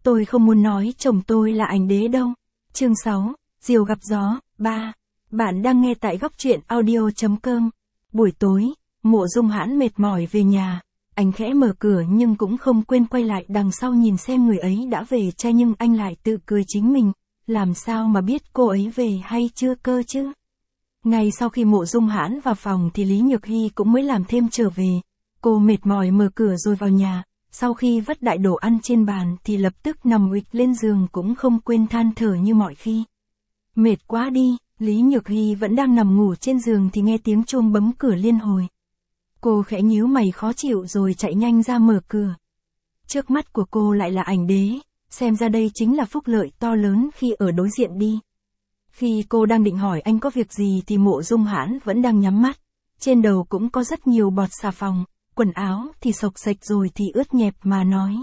Tôi không muốn nói chồng tôi là ảnh đế đâu. Chương 6, Diều gặp gió, 3. Bạn đang nghe tại góc truyện audio.com. Buổi tối, Mộ Dung Hãn mệt mỏi về nhà. Anh khẽ mở cửa nhưng cũng không quên quay lại đằng sau nhìn xem người ấy đã về chưa, nhưng anh lại tự cười chính mình. Làm sao mà biết cô ấy về hay chưa cơ chứ? Ngay sau khi Mộ Dung Hãn vào phòng thì Lý Nhược Hy cũng mới làm thêm trở về. Cô mệt mỏi mở cửa rồi vào nhà. Sau khi vất đại đồ ăn trên bàn thì lập tức nằm uịch lên giường, cũng không quên than thở như mọi khi. Mệt quá đi, Lý Nhược Hy vẫn đang nằm ngủ trên giường thì nghe tiếng chuông bấm cửa liên hồi. Cô khẽ nhíu mày khó chịu rồi chạy nhanh ra mở cửa. Trước mắt của cô lại là ảnh đế, xem ra đây chính là phúc lợi to lớn khi ở đối diện đi. Khi cô đang định hỏi anh có việc gì thì Mộ Dung Hãn vẫn đang nhắm mắt. Trên đầu cũng có rất nhiều bọt xà phòng, quần áo thì xộc xệch rồi thì ướt nhẹp mà nói.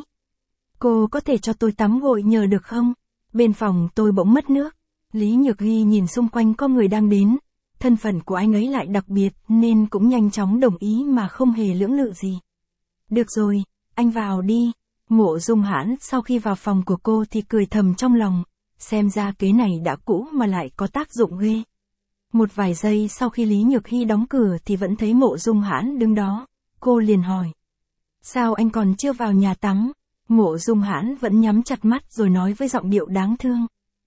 Cô có thể cho tôi tắm gội nhờ được không? Bên phòng tôi bỗng mất nước. Lý Nhược Hy nhìn xung quanh có người đang đến. Thân phận của anh ấy lại đặc biệt nên cũng nhanh chóng đồng ý mà không hề lưỡng lự gì. Được rồi, anh vào đi. Mộ Dung Hãn sau khi vào phòng của cô thì cười thầm trong lòng. Xem ra kế này đã cũ mà lại có tác dụng ghê. Một vài giây sau khi Lý Nhược Hy đóng cửa thì vẫn thấy Mộ Dung Hãn đứng đó. Cô liền hỏi. Sao anh còn chưa vào nhà tắm? Mộ Dung Hãn vẫn nhắm chặt mắt rồi nói với giọng điệu đáng thương.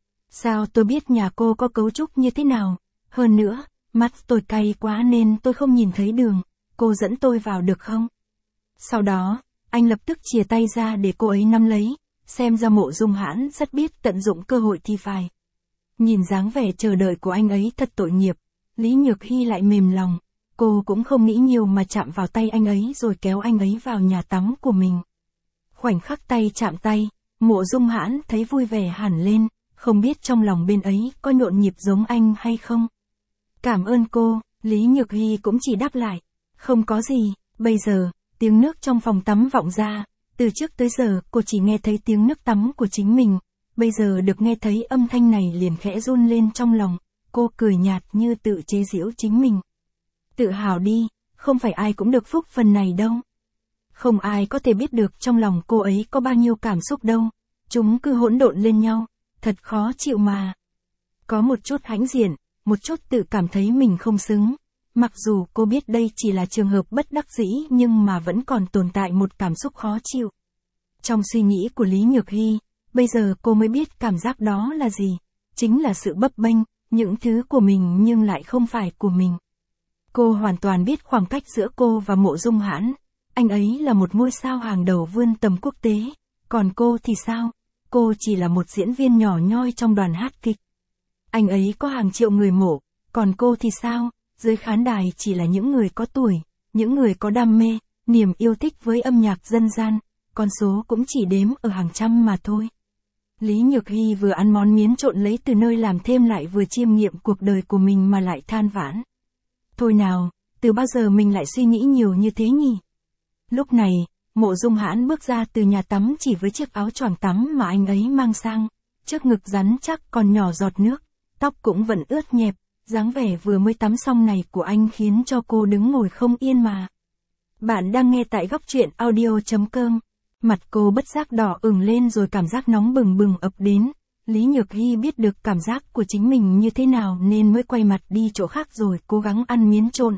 Sao tôi biết nhà cô có cấu trúc như thế nào? Hơn nữa, mắt tôi cay quá nên tôi không nhìn thấy đường. Cô dẫn tôi vào được không? Sau đó, anh lập tức chìa tay ra để cô ấy nắm lấy. Xem ra Mộ Dung Hãn rất biết tận dụng cơ hội thì phải. Nhìn dáng vẻ chờ đợi của anh ấy thật tội nghiệp. Lý Nhược Hy lại mềm lòng. Cô cũng không nghĩ nhiều mà chạm vào tay anh ấy rồi kéo anh ấy vào nhà tắm của mình. Khoảnh khắc tay chạm tay, Mộ Dung Hãn thấy vui vẻ hẳn lên, không biết trong lòng bên ấy có nhộn nhịp giống anh hay không. Cảm ơn cô, Lý Nhược Hy cũng chỉ đáp lại. Không có gì, bây giờ, tiếng nước trong phòng tắm vọng ra. Từ trước tới giờ cô chỉ nghe thấy tiếng nước tắm của chính mình. Bây giờ được nghe thấy âm thanh này liền khẽ run lên trong lòng. Cô cười nhạt như tự chế giễu chính mình. Tự hào đi, không phải ai cũng được phúc phần này đâu. Không ai có thể biết được trong lòng cô ấy có bao nhiêu cảm xúc đâu. Chúng cứ hỗn độn lên nhau, thật khó chịu mà. Có một chút hãnh diện, một chút tự cảm thấy mình không xứng. Mặc dù cô biết đây chỉ là trường hợp bất đắc dĩ nhưng mà vẫn còn tồn tại một cảm xúc khó chịu. Trong suy nghĩ của Lý Nhược Hy, bây giờ cô mới biết cảm giác đó là gì. Chính là sự bấp bênh, những thứ của mình nhưng lại không phải của mình. Cô hoàn toàn biết khoảng cách giữa cô và Mộ Dung Hãn. Anh ấy là một ngôi sao hàng đầu vươn tầm quốc tế. Còn cô thì sao? Cô chỉ là một diễn viên nhỏ nhoi trong đoàn hát kịch. Anh ấy có hàng triệu người mộ. Còn cô thì sao? Dưới khán đài chỉ là những người có tuổi, những người có đam mê, niềm yêu thích với âm nhạc dân gian. Con số cũng chỉ đếm ở hàng trăm mà thôi. Lý Nhược Hy vừa ăn món miến trộn lấy từ nơi làm thêm lại vừa chiêm nghiệm cuộc đời của mình mà lại than vãn. Thôi nào, từ bao giờ mình lại suy nghĩ nhiều như thế nhỉ? Lúc này, Mộ Dung Hãn bước ra từ nhà tắm chỉ với chiếc áo choàng tắm mà anh ấy mang sang. Trước ngực rắn chắc còn nhỏ giọt nước, tóc cũng vẫn ướt nhẹp, dáng vẻ vừa mới tắm xong này của anh khiến cho cô đứng ngồi không yên mà. Bạn đang nghe tại góc truyện audio.com. Mặt cô bất giác đỏ ửng lên rồi cảm giác nóng bừng bừng ập đến. Lý Nhược Hy biết được cảm giác của chính mình như thế nào nên mới quay mặt đi chỗ khác rồi cố gắng ăn miến trộn.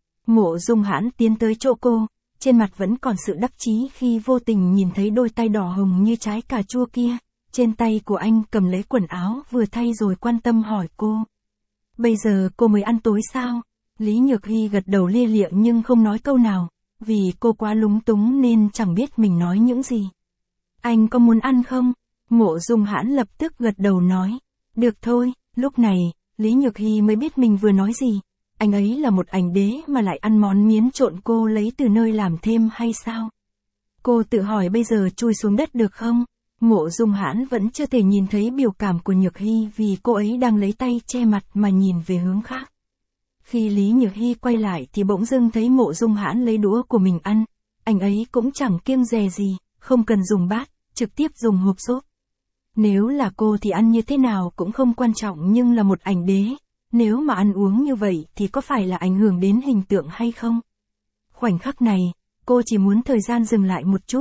Mộ Dung Hãn tiến tới chỗ cô, trên mặt vẫn còn sự đắc chí khi vô tình nhìn thấy đôi tay đỏ hồng như trái cà chua kia. Trên tay của anh cầm lấy quần áo vừa thay rồi quan tâm hỏi cô. Bây giờ cô mới ăn tối sao? Lý Nhược Hy gật đầu lia lịa nhưng không nói câu nào, vì cô quá lúng túng nên chẳng biết mình nói những gì. Anh có muốn ăn không? Mộ Dung Hãn lập tức gật đầu nói. Được thôi, lúc này, Lý Nhược Hy mới biết mình vừa nói gì. Anh ấy là một ảnh đế mà lại ăn món miến trộn cô lấy từ nơi làm thêm hay sao? Cô tự hỏi bây giờ chui xuống đất được không? Mộ Dung Hãn vẫn chưa thể nhìn thấy biểu cảm của Nhược Hy vì cô ấy đang lấy tay che mặt mà nhìn về hướng khác. Khi Lý Nhược Hy quay lại thì bỗng dưng thấy Mộ Dung Hãn lấy đũa của mình ăn. Anh ấy cũng chẳng kiêng dè gì, không cần dùng bát, trực tiếp dùng hộp xốp. Nếu là cô thì ăn như thế nào cũng không quan trọng, nhưng là một ảnh đế, nếu mà ăn uống như vậy thì có phải là ảnh hưởng đến hình tượng hay không? Khoảnh khắc này, cô chỉ muốn thời gian dừng lại một chút,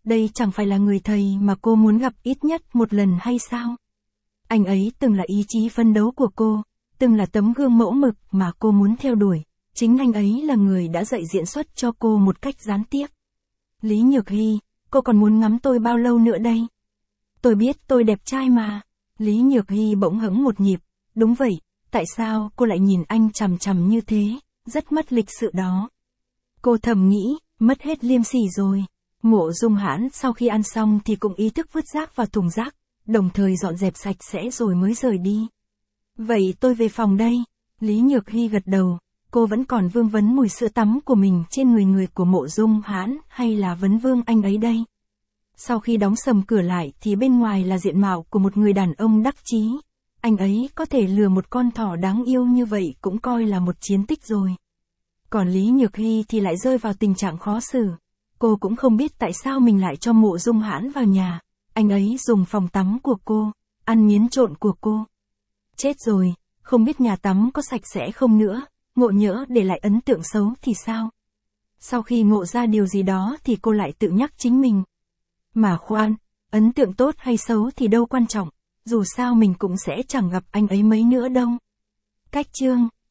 Đây chẳng phải là người thầy mà cô muốn gặp ít nhất một lần hay sao? Anh ấy từng là ý chí phấn đấu của cô, từng là tấm gương mẫu mực mà cô muốn theo đuổi. Chính anh ấy là người đã dạy diễn xuất cho cô một cách gián tiếp. Lý Nhược Hy, cô còn muốn ngắm tôi bao lâu nữa đây? Tôi biết tôi đẹp trai mà. Lý Nhược Hy bỗng hững một nhịp. Đúng vậy, tại sao cô lại nhìn anh chằm chằm như thế, rất mất lịch sự đó. Cô thầm nghĩ, mất hết liêm sỉ rồi. Mộ Dung Hãn sau khi ăn xong thì cũng ý thức vứt rác vào thùng rác, đồng thời dọn dẹp sạch sẽ rồi mới rời đi. Vậy tôi về phòng đây. Lý Nhược Hy gật đầu, cô vẫn còn vương vấn mùi sữa tắm của mình trên người của Mộ Dung Hãn hay là vấn vương anh ấy đây. Sau khi đóng sầm cửa lại thì bên ngoài là diện mạo của một người đàn ông đắc chí. Anh ấy có thể lừa một con thỏ đáng yêu như vậy cũng coi là một chiến tích rồi. Còn Lý Nhược Hy thì lại rơi vào tình trạng khó xử. Cô cũng không biết tại sao mình lại cho Mộ Dung Hãn vào nhà. Anh ấy dùng phòng tắm của cô, ăn miến trộn của cô. Chết rồi, không biết nhà tắm có sạch sẽ không nữa, ngộ nhỡ để lại ấn tượng xấu thì sao? Sau khi ngộ ra điều gì đó thì cô lại tự nhắc chính mình. Mà khoan, ấn tượng tốt hay xấu thì đâu quan trọng, dù sao mình cũng sẽ chẳng gặp anh ấy mấy nữa đâu. Cách chương